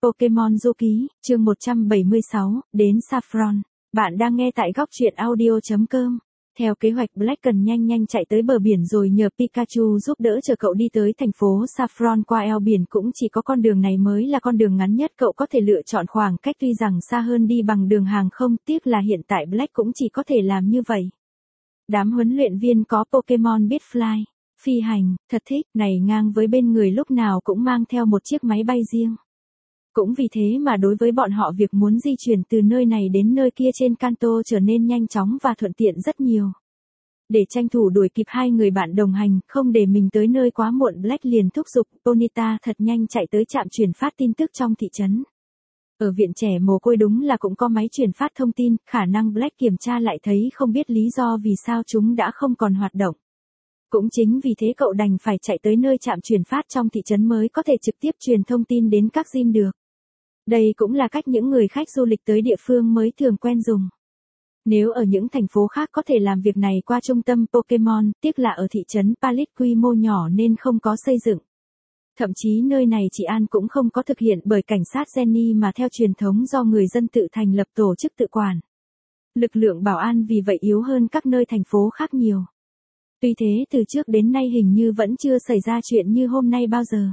Pokemon Du Ký, chương 176, đến Saffron. Bạn đang nghe tại góc truyện audio.com. Theo kế hoạch Black cần nhanh chạy tới bờ biển rồi nhờ Pikachu giúp đỡ chờ cậu đi tới thành phố Saffron qua eo biển, cũng chỉ có con đường này mới là con đường ngắn nhất cậu có thể lựa chọn, khoảng cách tuy rằng xa hơn đi bằng đường hàng không, tiếc là hiện tại Black cũng chỉ có thể làm như vậy. Đám huấn luyện viên có Pokemon biết fly, phi hành, thật thích, này ngang với bên người lúc nào cũng mang theo một chiếc máy bay riêng. Cũng vì thế mà đối với bọn họ việc muốn di chuyển từ nơi này đến nơi kia trên Kanto trở nên nhanh chóng và thuận tiện rất nhiều. Để tranh thủ đuổi kịp hai người bạn đồng hành, không để mình tới nơi quá muộn, Black liền thúc giục Ponyta thật nhanh chạy tới trạm truyền phát tin tức trong thị trấn. Ở viện trẻ mồ côi đúng là cũng có máy truyền phát thông tin, khả năng Black kiểm tra lại thấy không biết lý do vì sao chúng đã không còn hoạt động. Cũng chính vì thế cậu đành phải chạy tới nơi trạm truyền phát trong thị trấn mới có thể trực tiếp truyền thông tin đến các gym được. Đây cũng là cách những người khách du lịch tới địa phương mới thường quen dùng. Nếu ở những thành phố khác có thể làm việc này qua trung tâm Pokemon, tiếc là ở thị trấn Palit quy mô nhỏ nên không có xây dựng. Thậm chí nơi này chị An cũng không có thực hiện bởi cảnh sát Jenny mà theo truyền thống do người dân tự thành lập tổ chức tự quản. Lực lượng bảo an vì vậy yếu hơn các nơi thành phố khác nhiều. Tuy thế từ trước đến nay hình như vẫn chưa xảy ra chuyện như hôm nay bao giờ.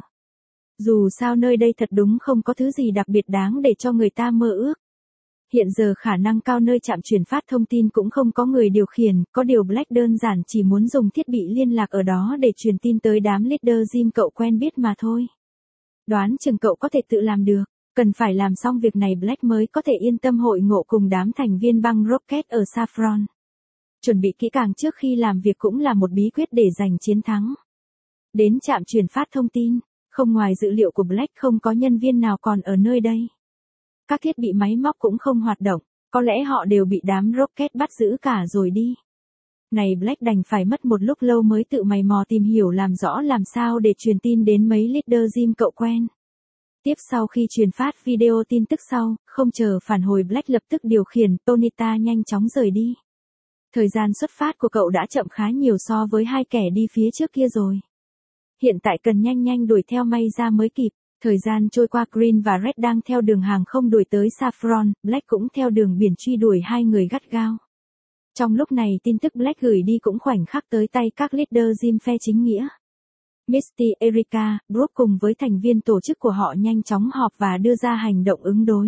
Dù sao nơi đây thật đúng không có thứ gì đặc biệt đáng để cho người ta mơ ước. Hiện giờ khả năng cao nơi trạm truyền phát thông tin cũng không có người điều khiển, có điều Black đơn giản chỉ muốn dùng thiết bị liên lạc ở đó để truyền tin tới đám leader gym cậu quen biết mà thôi. Đoán chừng cậu có thể tự làm được, cần phải làm xong việc này Black mới có thể yên tâm hội ngộ cùng đám thành viên băng Rocket ở Saffron. Chuẩn bị kỹ càng trước khi làm việc cũng là một bí quyết để giành chiến thắng. Đến trạm truyền phát thông tin, không ngoài dự liệu của Black không có nhân viên nào còn ở nơi đây. Các thiết bị máy móc cũng không hoạt động, có lẽ họ đều bị đám Rocket bắt giữ cả rồi đi. Này Black đành phải mất một lúc lâu mới tự mày mò tìm hiểu làm rõ làm sao để truyền tin đến mấy leader gym cậu quen. Tiếp sau khi truyền phát video tin tức sau, không chờ phản hồi Black lập tức điều khiển Ponyta nhanh chóng rời đi. Thời gian xuất phát của cậu đã chậm khá nhiều so với hai kẻ đi phía trước kia rồi. Hiện tại cần nhanh đuổi theo may ra mới kịp. Thời gian trôi qua, Green và Red đang theo đường hàng không đuổi tới Saffron, Black cũng theo đường biển truy đuổi hai người gắt gao. Trong lúc này tin tức Black gửi đi cũng khoảnh khắc tới tay các leader gym phe chính nghĩa. Misty, Erica, Brooke cùng với thành viên tổ chức của họ nhanh chóng họp và đưa ra hành động ứng đối.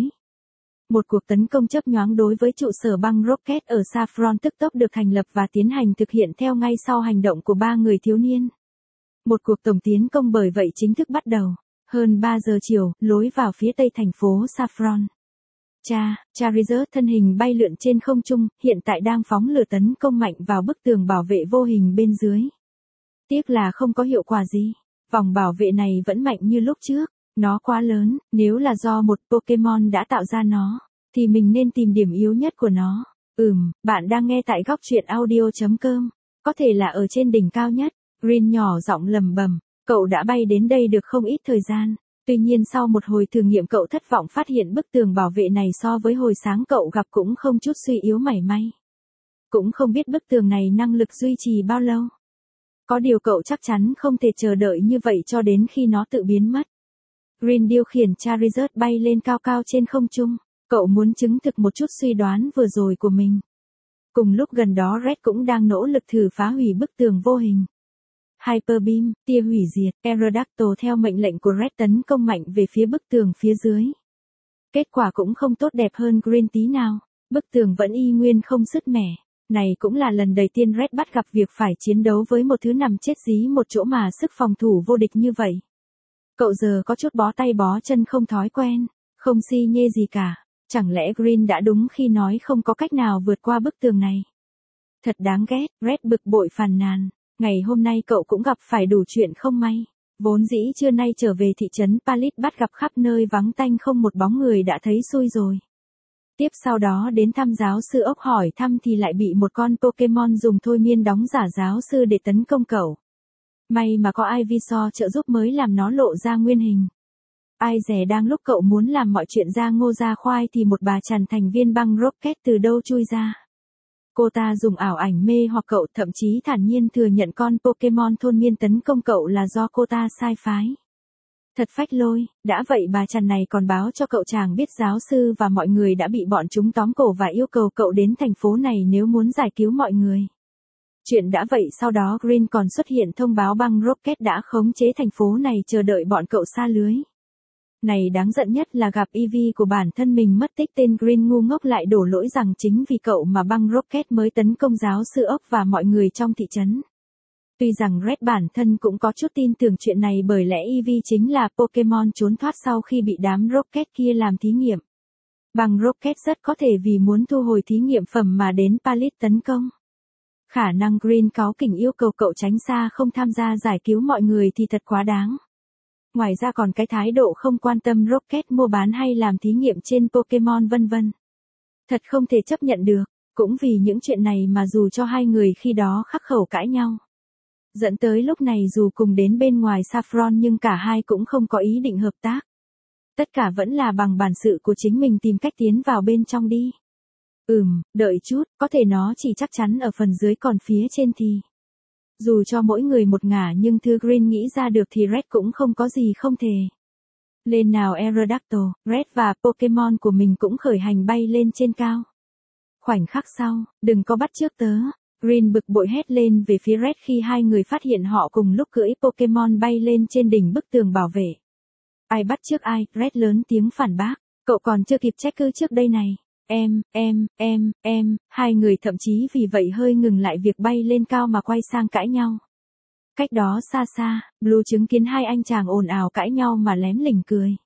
Một cuộc tấn công chớp nhoáng đối với trụ sở băng Rocket ở Saffron tức tốc được thành lập và tiến hành thực hiện theo ngay sau hành động của ba người thiếu niên. Một cuộc tổng tiến công bởi vậy chính thức bắt đầu. Hơn 3 giờ chiều, lối vào phía tây thành phố Saffron. Charizard thân hình bay lượn trên không trung, hiện tại đang phóng lửa tấn công mạnh vào bức tường bảo vệ vô hình bên dưới. Tiếc là không có hiệu quả gì. Vòng bảo vệ này vẫn mạnh như lúc trước. Nó quá lớn, nếu là do một Pokemon đã tạo ra nó, thì mình nên tìm điểm yếu nhất của nó. Bạn đang nghe tại góc truyện audio.com. Có thể là ở trên đỉnh cao nhất. Green nhỏ giọng lầm bầm. Cậu đã bay đến đây được không ít thời gian. Tuy nhiên sau một hồi thử nghiệm cậu thất vọng phát hiện bức tường bảo vệ này so với hồi sáng cậu gặp cũng không chút suy yếu mảy may. Cũng không biết bức tường này năng lực duy trì bao lâu. Có điều cậu chắc chắn không thể chờ đợi như vậy cho đến khi nó tự biến mất. Green điều khiển Charizard bay lên cao cao trên không trung. Cậu muốn chứng thực một chút suy đoán vừa rồi của mình. Cùng lúc gần đó Red cũng đang nỗ lực thử phá hủy bức tường vô hình. Hyper Beam, tia hủy diệt, Aerodactyl theo mệnh lệnh của Red tấn công mạnh về phía bức tường phía dưới. Kết quả cũng không tốt đẹp hơn Green tí nào, bức tường vẫn y nguyên không sứt mẻ. Này cũng là lần đầu tiên Red bắt gặp việc phải chiến đấu với một thứ nằm chết dí một chỗ mà sức phòng thủ vô địch như vậy. Cậu giờ có chút bó tay bó chân không thói quen, không si nhê gì cả. Chẳng lẽ Green đã đúng khi nói không có cách nào vượt qua bức tường này? Thật đáng ghét, Red bực bội phàn nàn. Ngày hôm nay cậu cũng gặp phải đủ chuyện không may. Vốn dĩ trưa nay trở về thị trấn Palit bắt gặp khắp nơi vắng tanh không một bóng người đã thấy xui rồi. Tiếp sau đó đến thăm giáo sư ốc hỏi thăm thì lại bị một con Pokemon dùng thôi miên đóng giả giáo sư để tấn công cậu. May mà có Ivysaur trợ giúp mới làm nó lộ ra nguyên hình. Ai dè đang lúc cậu muốn làm mọi chuyện ra ngô ra khoai thì một bà chằn thành viên băng Rocket từ đâu chui ra. Cô ta dùng ảo ảnh mê hoặc cậu, thậm chí thản nhiên thừa nhận con Pokemon thôn miên tấn công cậu là do cô ta sai phái. Thật phách lôi, đã vậy bà chằn này còn báo cho cậu chàng biết giáo sư và mọi người đã bị bọn chúng tóm cổ và yêu cầu cậu đến thành phố này nếu muốn giải cứu mọi người. Chuyện đã vậy sau đó Green còn xuất hiện thông báo băng Rocket đã khống chế thành phố này chờ đợi bọn cậu sa lưới. Này đáng giận nhất là gặp Evie của bản thân mình mất tích, tên Green ngu ngốc lại đổ lỗi rằng chính vì cậu mà băng Rocket mới tấn công giáo sư ốc và mọi người trong thị trấn. Tuy rằng Red bản thân cũng có chút tin tưởng chuyện này bởi lẽ Evie chính là Pokemon trốn thoát sau khi bị đám Rocket kia làm thí nghiệm. Băng Rocket rất có thể vì muốn thu hồi thí nghiệm phẩm mà đến Palit tấn công. Khả năng Green cáu kỉnh yêu cầu cậu tránh xa không tham gia giải cứu mọi người thì thật quá đáng. Ngoài ra còn cái thái độ không quan tâm Rocket mua bán hay làm thí nghiệm trên Pokemon vân vân. Thật không thể chấp nhận được, cũng vì những chuyện này mà dù cho hai người khi đó khắc khẩu cãi nhau. Dẫn tới lúc này dù cùng đến bên ngoài Saffron nhưng cả hai cũng không có ý định hợp tác. Tất cả vẫn là bằng bản sự của chính mình tìm cách tiến vào bên trong đi. Đợi chút, có thể nó chỉ chắc chắn ở phần dưới còn phía trên thì. Dù cho mỗi người một ngả nhưng thư Green nghĩ ra được thì Red cũng không có gì không thể. Lên nào Aerodactyl, Red và Pokemon của mình cũng khởi hành bay lên trên cao. Khoảnh khắc sau, đừng có bắt chước tớ. Green bực bội hét lên về phía Red khi hai người phát hiện họ cùng lúc cưỡi Pokemon bay lên trên đỉnh bức tường bảo vệ. Ai bắt chước ai, Red lớn tiếng phản bác, cậu còn chưa kịp trách cứ trước đây này. Hai người thậm chí vì vậy hơi ngừng lại việc bay lên cao mà quay sang cãi nhau. Cách đó xa xa, Blue chứng kiến hai anh chàng ồn ào cãi nhau mà lém lỉnh cười.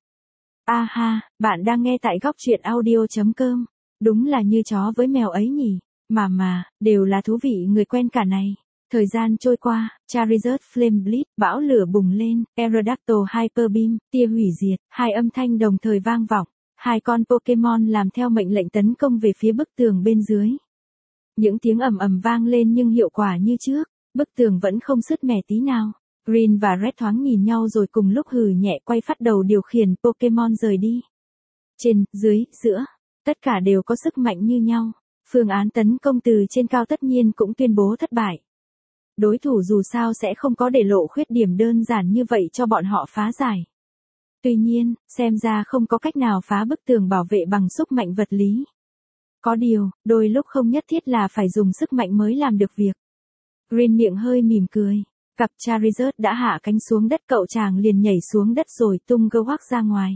Bạn đang nghe tại góc truyện audio.com. Đúng là như chó với mèo ấy nhỉ. Mà, đều là thú vị người quen cả này. Thời gian trôi qua, Charizard Flame Blitz, bão lửa bùng lên, Aerodactyl Hyper Beam, tia hủy diệt, hai âm thanh đồng thời vang vọng. Hai con Pokemon làm theo mệnh lệnh tấn công về phía bức tường bên dưới. Những tiếng ầm ầm vang lên nhưng hiệu quả như trước, bức tường vẫn không sứt mẻ tí nào. Green và Red thoáng nhìn nhau rồi cùng lúc hừ nhẹ quay phát đầu điều khiển Pokemon rời đi. Trên, dưới, giữa, tất cả đều có sức mạnh như nhau. Phương án tấn công từ trên cao tất nhiên cũng tuyên bố thất bại. Đối thủ dù sao sẽ không có để lộ khuyết điểm đơn giản như vậy cho bọn họ phá giải. Tuy nhiên, xem ra không có cách nào phá bức tường bảo vệ bằng sức mạnh vật lý. Có điều, đôi lúc không nhất thiết là phải dùng sức mạnh mới làm được việc. Green miệng hơi mỉm cười. Cặp Charizard đã hạ cánh xuống đất, cậu chàng liền nhảy xuống đất rồi tung Gawak ra ngoài.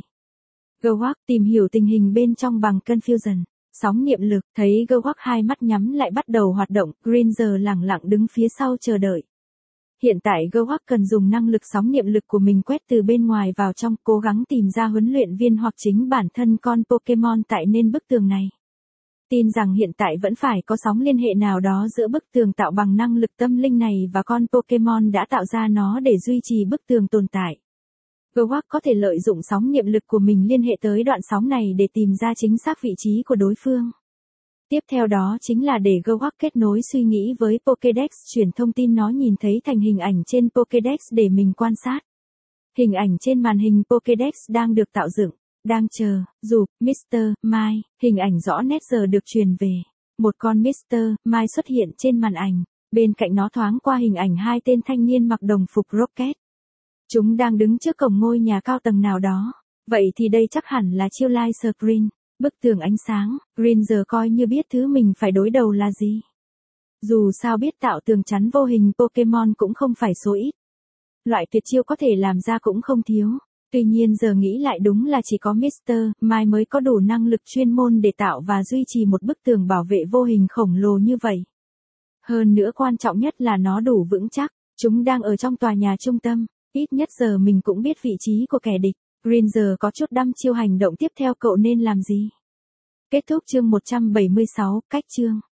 Gawak tìm hiểu tình hình bên trong bằng Confusion. Sóng niệm lực, thấy Gawak hai mắt nhắm lại bắt đầu hoạt động, Green giờ lẳng lặng đứng phía sau chờ đợi. Hiện tại Gawak cần dùng năng lực sóng niệm lực của mình quét từ bên ngoài vào trong, cố gắng tìm ra huấn luyện viên hoặc chính bản thân con Pokemon tại nên bức tường này. Tin rằng hiện tại vẫn phải có sóng liên hệ nào đó giữa bức tường tạo bằng năng lực tâm linh này và con Pokemon đã tạo ra nó để duy trì bức tường tồn tại. Gawak có thể lợi dụng sóng niệm lực của mình liên hệ tới đoạn sóng này để tìm ra chính xác vị trí của đối phương. Tiếp theo đó chính là để Gawak kết nối suy nghĩ với Pokédex, chuyển thông tin nó nhìn thấy thành hình ảnh trên Pokédex để mình quan sát. Hình ảnh trên màn hình Pokédex đang được tạo dựng, đang chờ, dù, Mr. Mime, hình ảnh rõ nét giờ được truyền về. Một con Mr. Mime xuất hiện trên màn ảnh, bên cạnh nó thoáng qua hình ảnh hai tên thanh niên mặc đồng phục Rocket. Chúng đang đứng trước cổng ngôi nhà cao tầng nào đó. Vậy thì đây chắc hẳn là chiêu lai screen, bức tường ánh sáng. Green giờ coi như biết thứ mình phải đối đầu là gì. Dù sao biết tạo tường chắn vô hình Pokemon cũng không phải số ít. Loại tuyệt chiêu có thể làm ra cũng không thiếu. Tuy nhiên giờ nghĩ lại đúng là chỉ có Mr. Mime mới có đủ năng lực chuyên môn để tạo và duy trì một bức tường bảo vệ vô hình khổng lồ như vậy. Hơn nữa quan trọng nhất là nó đủ vững chắc. Chúng đang ở trong tòa nhà trung tâm. Ít nhất giờ mình cũng biết vị trí của kẻ địch. Green giờ có chút đăm chiêu hành động tiếp theo cậu nên làm gì. Kết thúc chương 176, cách chương.